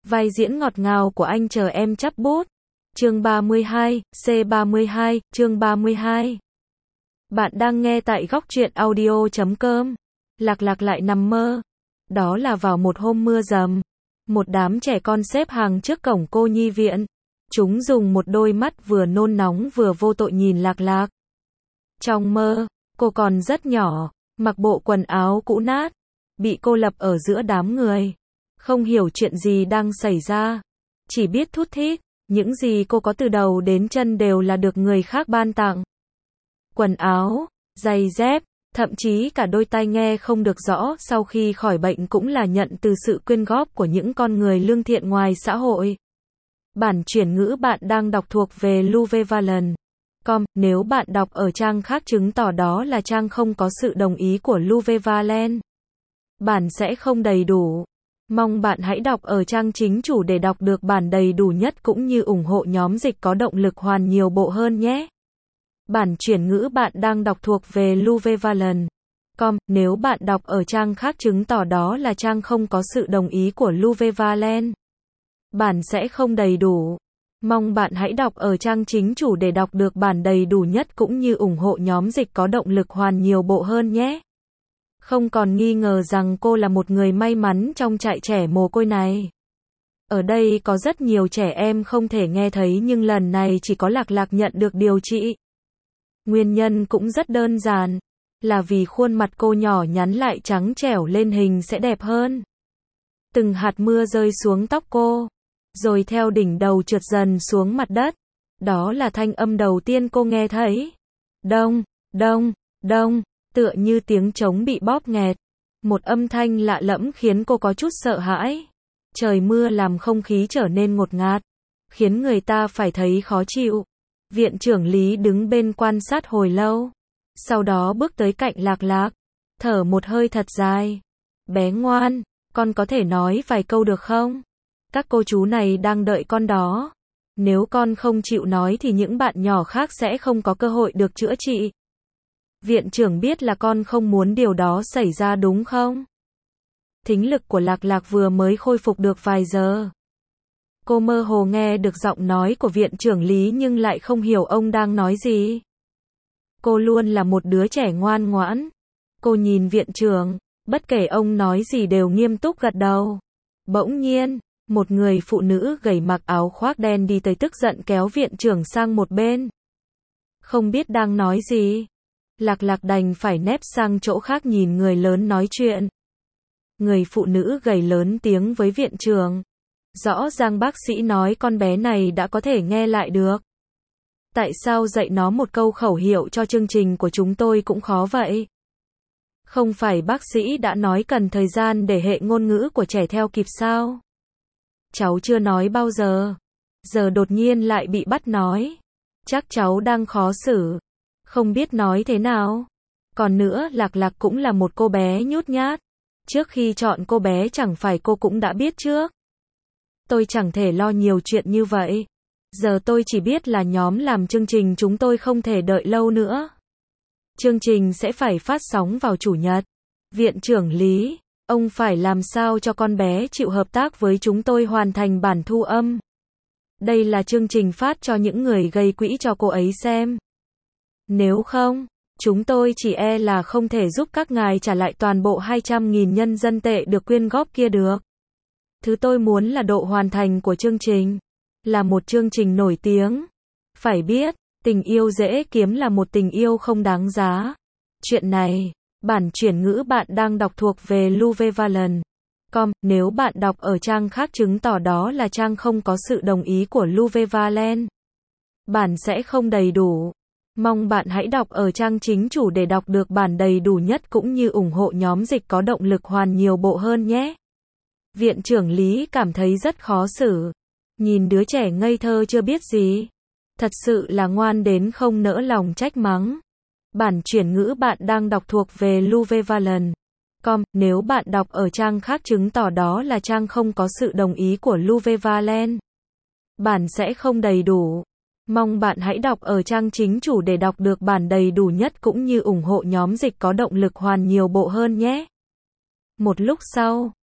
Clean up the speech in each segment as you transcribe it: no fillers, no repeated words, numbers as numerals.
Vai diễn ngọt ngào của anh chờ em chắp bút. Chương 32, C32, chương 32. Bạn đang nghe tại góc truyện audio.com. Lạc Lạc lại nằm mơ. Đó là vào một hôm mưa rầm. Một đám trẻ con xếp hàng trước cổng cô nhi viện. Chúng dùng một đôi mắt vừa nôn nóng vừa vô tội nhìn Lạc Lạc. Trong mơ, cô còn rất nhỏ, mặc bộ quần áo cũ nát, bị cô lập ở giữa đám người. Không hiểu chuyện gì đang xảy ra. Chỉ biết thút thít, những gì cô có từ đầu đến chân đều là được người khác ban tặng. Quần áo, giày dép, thậm chí cả đôi tai nghe không được rõ sau khi khỏi bệnh cũng là nhận từ sự quyên góp của những con người lương thiện ngoài xã hội. Bản chuyển ngữ bạn đang đọc thuộc về Luvevalen.com. Nếu bạn đọc ở trang khác chứng tỏ đó là trang không có sự đồng ý của Luvevalen. Bản sẽ không đầy đủ. Mong bạn hãy đọc ở trang chính chủ để đọc được bản đầy đủ nhất cũng như ủng hộ nhóm dịch có động lực hoàn nhiều bộ hơn nhé. Bản chuyển ngữ bạn đang đọc thuộc về Luvevalen.com. Nếu bạn đọc ở trang khác chứng tỏ đó là trang không có sự đồng ý của Luvevalen. Bản sẽ không đầy đủ. Mong bạn hãy đọc ở trang chính chủ để đọc được bản đầy đủ nhất cũng như ủng hộ nhóm dịch có động lực hoàn nhiều bộ hơn nhé. Không còn nghi ngờ rằng cô là một người may mắn trong trại trẻ mồ côi này. Ở đây có rất nhiều trẻ em không thể nghe thấy nhưng lần này chỉ có Lạc Lạc nhận được điều trị. Nguyên nhân cũng rất đơn giản, là vì khuôn mặt cô nhỏ nhắn lại trắng trẻo lên hình sẽ đẹp hơn. Từng hạt mưa rơi xuống tóc cô, rồi theo đỉnh đầu trượt dần xuống mặt đất. Đó là thanh âm đầu tiên cô nghe thấy. Đông, đông, đông, tựa như tiếng trống bị bóp nghẹt. Một âm thanh lạ lẫm khiến cô có chút sợ hãi. Trời mưa làm không khí trở nên ngột ngạt, khiến người ta phải thấy khó chịu. Viện trưởng Lý đứng bên quan sát hồi lâu. Sau đó bước tới cạnh Lạc Lạc, thở một hơi thật dài. Bé ngoan, con có thể nói vài câu được không? Các cô chú này đang đợi con đó. Nếu con không chịu nói thì những bạn nhỏ khác sẽ không có cơ hội được chữa trị. Viện trưởng biết là con không muốn điều đó xảy ra đúng không? Thính lực của Lạc Lạc vừa mới khôi phục được vài giờ. Cô mơ hồ nghe được giọng nói của viện trưởng Lý nhưng lại không hiểu ông đang nói gì. Cô luôn là một đứa trẻ ngoan ngoãn. Cô nhìn viện trưởng, bất kể ông nói gì đều nghiêm túc gật đầu. Bỗng nhiên, một người phụ nữ gầy mặc áo khoác đen đi tới tức giận kéo viện trưởng sang một bên. Không biết đang nói gì. Lạc Lạc đành phải nép sang chỗ khác nhìn người lớn nói chuyện. Người phụ nữ gầy lớn tiếng với viện trưởng. Rõ ràng bác sĩ nói con bé này đã có thể nghe lại được. Tại sao dạy nó một câu khẩu hiệu cho chương trình của chúng tôi cũng khó vậy? Không phải bác sĩ đã nói cần thời gian để hệ ngôn ngữ của trẻ theo kịp sao? Cháu chưa nói bao giờ. Giờ đột nhiên lại bị bắt nói. Chắc cháu đang khó xử. Không biết nói thế nào. Còn nữa, Lạc Lạc cũng là một cô bé nhút nhát. Trước khi chọn cô bé chẳng phải cô cũng đã biết trước. Tôi chẳng thể lo nhiều chuyện như vậy. Giờ tôi chỉ biết là nhóm làm chương trình chúng tôi không thể đợi lâu nữa. Chương trình sẽ phải phát sóng vào Chủ nhật. Viện trưởng Lý, ông phải làm sao cho con bé chịu hợp tác với chúng tôi hoàn thành bản thu âm. Đây là chương trình phát cho những người gây quỹ cho cô ấy xem. Nếu không, chúng tôi chỉ e là không thể giúp các ngài trả lại toàn bộ 200.000 nhân dân tệ được quyên góp kia được. Thứ tôi muốn là độ hoàn thành của chương trình. Là một chương trình nổi tiếng. Phải biết, tình yêu dễ kiếm là một tình yêu không đáng giá. Chuyện này, bản chuyển ngữ bạn đang đọc thuộc về Luvevalen.com. Nếu bạn đọc ở trang khác chứng tỏ đó là trang không có sự đồng ý của Luvevalen. Bản sẽ không đầy đủ. Mong bạn hãy đọc ở trang chính chủ để đọc được bản đầy đủ nhất cũng như ủng hộ nhóm dịch có động lực hoàn nhiều bộ hơn nhé. Viện trưởng Lý cảm thấy rất khó xử. Nhìn đứa trẻ ngây thơ chưa biết gì. Thật sự là ngoan đến không nỡ lòng trách mắng. Bản chuyển ngữ bạn đang đọc thuộc về Luvevalen.com. Nếu bạn đọc ở trang khác chứng tỏ đó là trang không có sự đồng ý của Luvevalen. Bản sẽ không đầy đủ. Mong bạn hãy đọc ở trang chính chủ để đọc được bản đầy đủ nhất cũng như ủng hộ nhóm dịch có động lực hoàn nhiều bộ hơn nhé. Một lúc sau,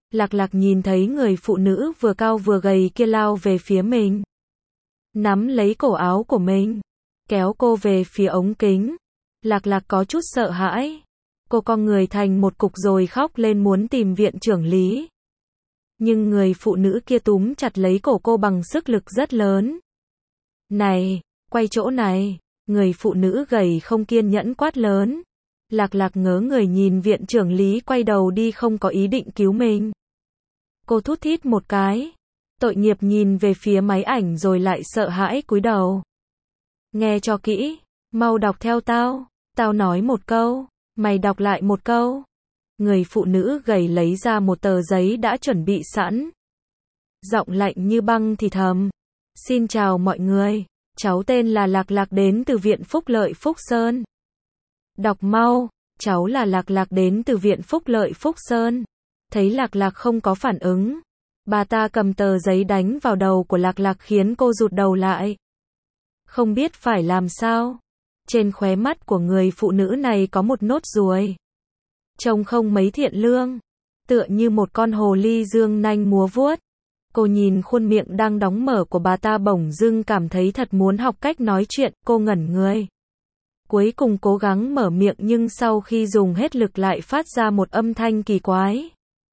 Lạc Lạc nhìn thấy người phụ nữ vừa cao vừa gầy kia lao về phía mình. Nắm lấy cổ áo của mình, kéo cô về phía ống kính. Lạc Lạc có chút sợ hãi. Cô cong người thành một cục rồi khóc lên muốn tìm viện trưởng lý. Nhưng người phụ nữ kia túm chặt lấy cổ cô bằng sức lực rất lớn. Này, quay chỗ này, người phụ nữ gầy không kiên nhẫn quát lớn. Lạc Lạc ngớ người nhìn viện trưởng lý quay đầu đi không có ý định cứu mình. Cô thút thít một cái. Tội nghiệp nhìn về phía máy ảnh rồi lại sợ hãi cúi đầu. Nghe cho kỹ, mau đọc theo tao. Tao nói một câu, mày đọc lại một câu. Người phụ nữ gầy lấy ra một tờ giấy đã chuẩn bị sẵn. Giọng lạnh như băng thì thầm. Xin chào mọi người, cháu tên là Lạc Lạc đến từ Viện Phúc Lợi Phúc Sơn. Đọc mau, cháu là Lạc Lạc đến từ Viện Phúc Lợi Phúc Sơn. Thấy Lạc Lạc không có phản ứng. Bà ta cầm tờ giấy đánh vào đầu của Lạc Lạc khiến cô rụt đầu lại. Không biết phải làm sao. Trên khóe mắt của người phụ nữ này có một nốt ruồi. Trông không mấy thiện lương. Tựa như một con hồ ly dương nanh múa vuốt. Cô nhìn khuôn miệng đang đóng mở của bà ta bỗng dưng cảm thấy thật muốn học cách nói chuyện, cô ngẩn người. Cuối cùng cố gắng mở miệng nhưng sau khi dùng hết lực lại phát ra một âm thanh kỳ quái.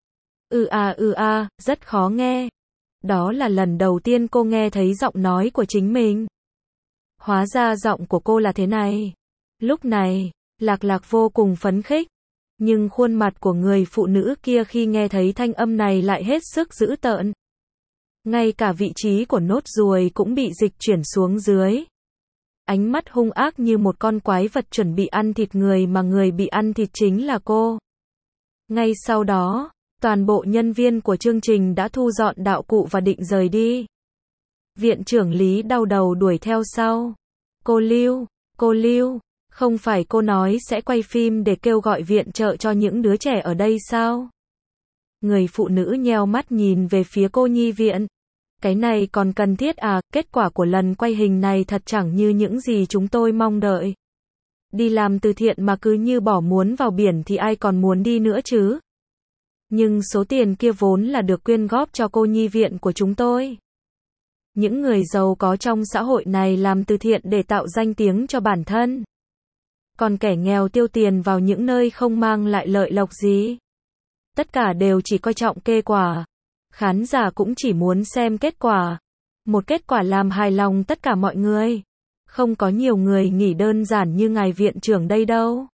Rất khó nghe. Đó là lần đầu tiên cô nghe thấy giọng nói của chính mình. Hóa ra giọng của cô là thế này. Lúc này, Lạc Lạc vô cùng phấn khích. Nhưng khuôn mặt của người phụ nữ kia khi nghe thấy thanh âm này lại hết sức dữ tợn. Ngay cả vị trí của nốt ruồi cũng bị dịch chuyển xuống dưới. Ánh mắt hung ác như một con quái vật chuẩn bị ăn thịt người mà người bị ăn thịt chính là cô. Ngay sau đó, toàn bộ nhân viên của chương trình đã thu dọn đạo cụ và định rời đi. Viện trưởng Lý đau đầu đuổi theo sau. Cô Lưu, không phải cô nói sẽ quay phim để kêu gọi viện trợ cho những đứa trẻ ở đây sao? Người phụ nữ nheo mắt nhìn về phía cô nhi viện. Cái này còn cần thiết à, kết quả của lần quay hình này thật chẳng như những gì chúng tôi mong đợi. Đi làm từ thiện mà cứ như bỏ muốn vào biển thì ai còn muốn đi nữa chứ? Nhưng số tiền kia vốn là được quyên góp cho cô nhi viện của chúng tôi. Những người giàu có trong xã hội này làm từ thiện để tạo danh tiếng cho bản thân. Còn kẻ nghèo tiêu tiền vào những nơi không mang lại lợi lộc gì. Tất cả đều chỉ coi trọng kết quả. Khán giả cũng chỉ muốn xem kết quả. Một kết quả làm hài lòng tất cả mọi người. Không có nhiều người nghĩ đơn giản như ngài viện trưởng đây đâu.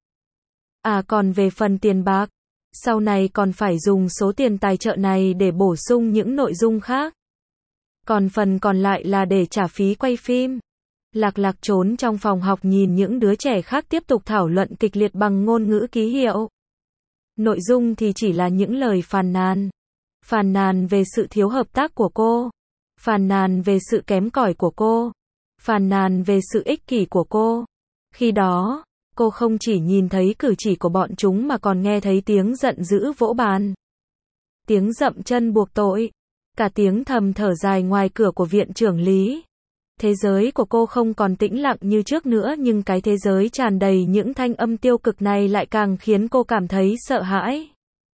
À còn về phần tiền bạc, sau này còn phải dùng số tiền tài trợ này để bổ sung những nội dung khác. Còn phần còn lại là để trả phí quay phim. Lạc Lạc trốn trong phòng học nhìn những đứa trẻ khác tiếp tục thảo luận kịch liệt bằng ngôn ngữ ký hiệu. Nội dung thì chỉ là những lời phàn nàn. Phàn nàn về sự thiếu hợp tác của cô. Phàn nàn về sự kém cỏi của cô. Phàn nàn về sự ích kỷ của cô. Khi đó, cô không chỉ nhìn thấy cử chỉ của bọn chúng mà còn nghe thấy tiếng giận dữ vỗ bàn. Tiếng dậm chân buộc tội. Cả tiếng thầm thở dài ngoài cửa của viện trưởng Lý. Thế giới của cô không còn tĩnh lặng như trước nữa nhưng cái thế giới tràn đầy những thanh âm tiêu cực này lại càng khiến cô cảm thấy sợ hãi.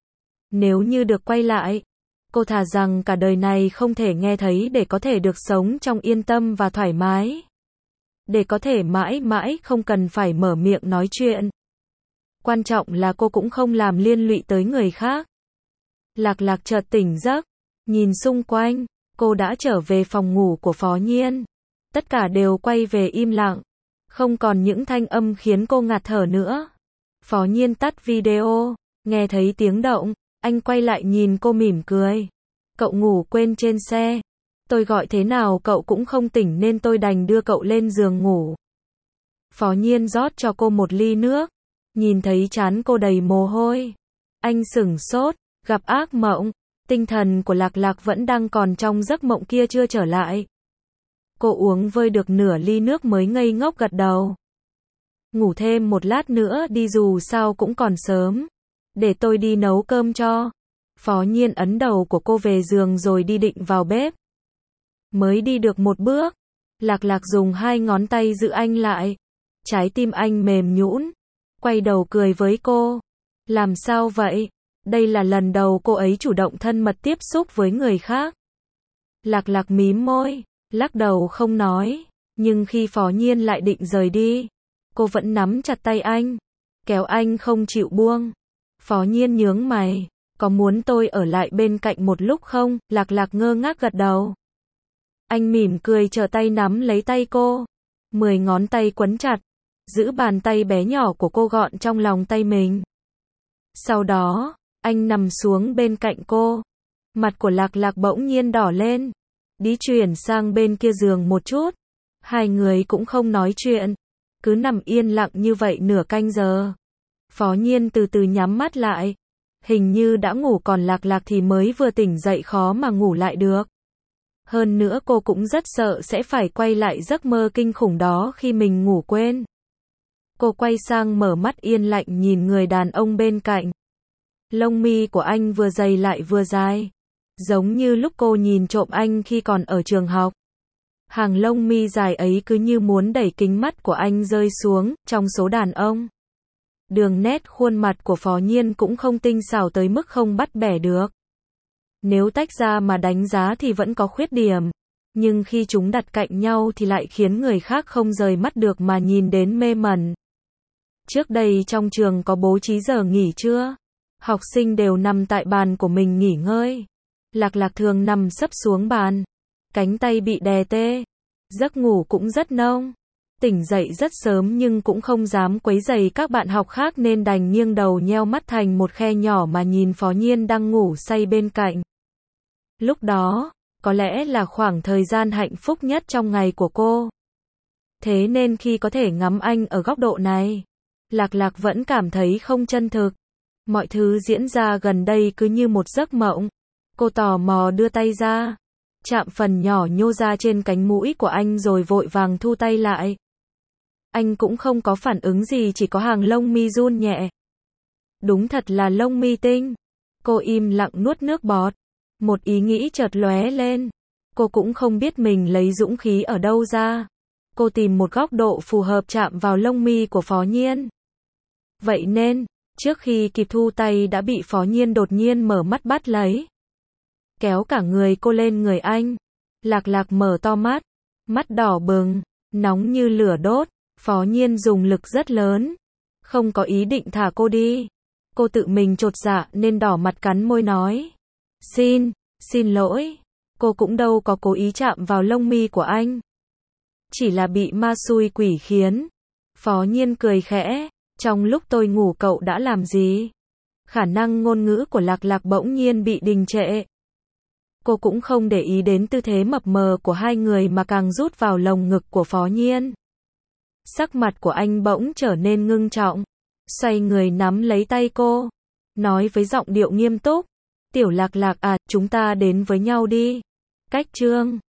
Nếu như được quay lại, cô thà rằng cả đời này không thể nghe thấy để có thể được sống trong yên tâm và thoải mái. Để có thể mãi mãi không cần phải mở miệng nói chuyện. Quan trọng là cô cũng không làm liên lụy tới người khác. Lạc Lạc chợt tỉnh giấc, nhìn xung quanh, cô đã trở về phòng ngủ của Phó Nhiên. Tất cả đều quay về im lặng, không còn những thanh âm khiến cô ngạt thở nữa. Phó Nhiên tắt video, nghe thấy tiếng động, anh quay lại nhìn cô mỉm cười. Cậu ngủ quên trên xe. Tôi gọi thế nào cậu cũng không tỉnh nên tôi đành đưa cậu lên giường ngủ. Phó Nhiên rót cho cô một ly nước, nhìn thấy trán cô đầy mồ hôi. Anh sửng sốt, gặp ác mộng, tinh thần của Lạc Lạc vẫn đang còn trong giấc mộng kia chưa trở lại. Cô uống vơi được nửa ly nước mới ngây ngốc gật đầu. Ngủ thêm một lát nữa đi dù sao cũng còn sớm. Để tôi đi nấu cơm cho. Phó Nhiên ấn đầu của cô về giường rồi đi định vào bếp. Mới đi được một bước, Lạc Lạc dùng hai ngón tay giữ anh lại. Trái tim anh mềm nhũn, quay đầu cười với cô. Làm sao vậy? Đây là lần đầu cô ấy chủ động thân mật tiếp xúc với người khác. Lạc Lạc mím môi, lắc đầu không nói, nhưng khi Phó Nhiên lại định rời đi, cô vẫn nắm chặt tay anh, kéo anh không chịu buông. Phó Nhiên nhướng mày, có muốn tôi ở lại bên cạnh một lúc không? Lạc Lạc ngơ ngác gật đầu. Anh mỉm cười trở tay nắm lấy tay cô, 10 ngón tay quấn chặt, giữ bàn tay bé nhỏ của cô gọn trong lòng tay mình. Sau đó, anh nằm xuống bên cạnh cô. Mặt của Lạc Lạc bỗng nhiên đỏ lên. Đi chuyển sang bên kia giường một chút. Hai người cũng không nói chuyện, cứ nằm yên lặng như vậy nửa canh giờ. Phó Nhiên từ từ nhắm mắt lại. Hình như đã ngủ, còn Lạc Lạc thì mới vừa tỉnh dậy khó mà ngủ lại được. Hơn nữa cô cũng rất sợ sẽ phải quay lại giấc mơ kinh khủng đó khi mình ngủ quên. Cô quay sang mở mắt yên lặng nhìn người đàn ông bên cạnh. Lông mi của anh vừa dày lại vừa dài, giống như lúc cô nhìn trộm anh khi còn ở trường học. Hàng lông mi dài ấy cứ như muốn đẩy kính mắt của anh rơi xuống, trong số đàn ông. Đường nét khuôn mặt của Phó Nhiên cũng không tinh xảo tới mức không bắt bẻ được. Nếu tách ra mà đánh giá thì vẫn có khuyết điểm, nhưng khi chúng đặt cạnh nhau thì lại khiến người khác không rời mắt được mà nhìn đến mê mẩn. Trước đây trong trường có bố trí giờ nghỉ trưa, học sinh đều nằm tại bàn của mình nghỉ ngơi. Lạc Lạc thường nằm sấp xuống bàn, cánh tay bị đè tê, giấc ngủ cũng rất nông. Tỉnh dậy rất sớm nhưng cũng không dám quấy rầy các bạn học khác nên đành nghiêng đầu nheo mắt thành một khe nhỏ mà nhìn Phó Nhiên đang ngủ say bên cạnh. Lúc đó, có lẽ là khoảng thời gian hạnh phúc nhất trong ngày của cô. Thế nên khi có thể ngắm anh ở góc độ này, Lạc Lạc vẫn cảm thấy không chân thực. Mọi thứ diễn ra gần đây cứ như một giấc mộng. Cô tò mò đưa tay ra, chạm phần nhỏ nhô ra trên cánh mũi của anh rồi vội vàng thu tay lại. Anh cũng không có phản ứng gì, chỉ có hàng lông mi run nhẹ. Đúng thật là lông mi tinh. Cô im lặng nuốt nước bọt. Một ý nghĩ chợt lóe lên. Cô cũng không biết mình lấy dũng khí ở đâu ra. Cô tìm một góc độ phù hợp chạm vào lông mi của Phó Nhiên. Vậy nên, trước khi kịp thu tay đã bị Phó Nhiên đột nhiên mở mắt bắt lấy. Kéo cả người cô lên người anh. Lạc Lạc mở to mắt. Mắt đỏ bừng, nóng như lửa đốt. Phó Nhiên dùng lực rất lớn. Không có ý định thả cô đi. Cô tự mình chột dạ nên đỏ mặt cắn môi nói. Xin lỗi. Cô cũng đâu có cố ý chạm vào lông mi của anh. Chỉ là bị ma xui quỷ khiến. Phó Nhiên cười khẽ. Trong lúc tôi ngủ cậu đã làm gì? Khả năng ngôn ngữ của Lạc Lạc bỗng nhiên bị đình trệ. Cô cũng không để ý đến tư thế mập mờ của hai người mà càng rút vào lồng ngực của Phó Nhiên. Sắc mặt của anh bỗng trở nên ngưng trọng. Xoay người nắm lấy tay cô. Nói với giọng điệu nghiêm túc. Tiểu Lạc Lạc à, chúng ta đến với nhau đi. Cách chương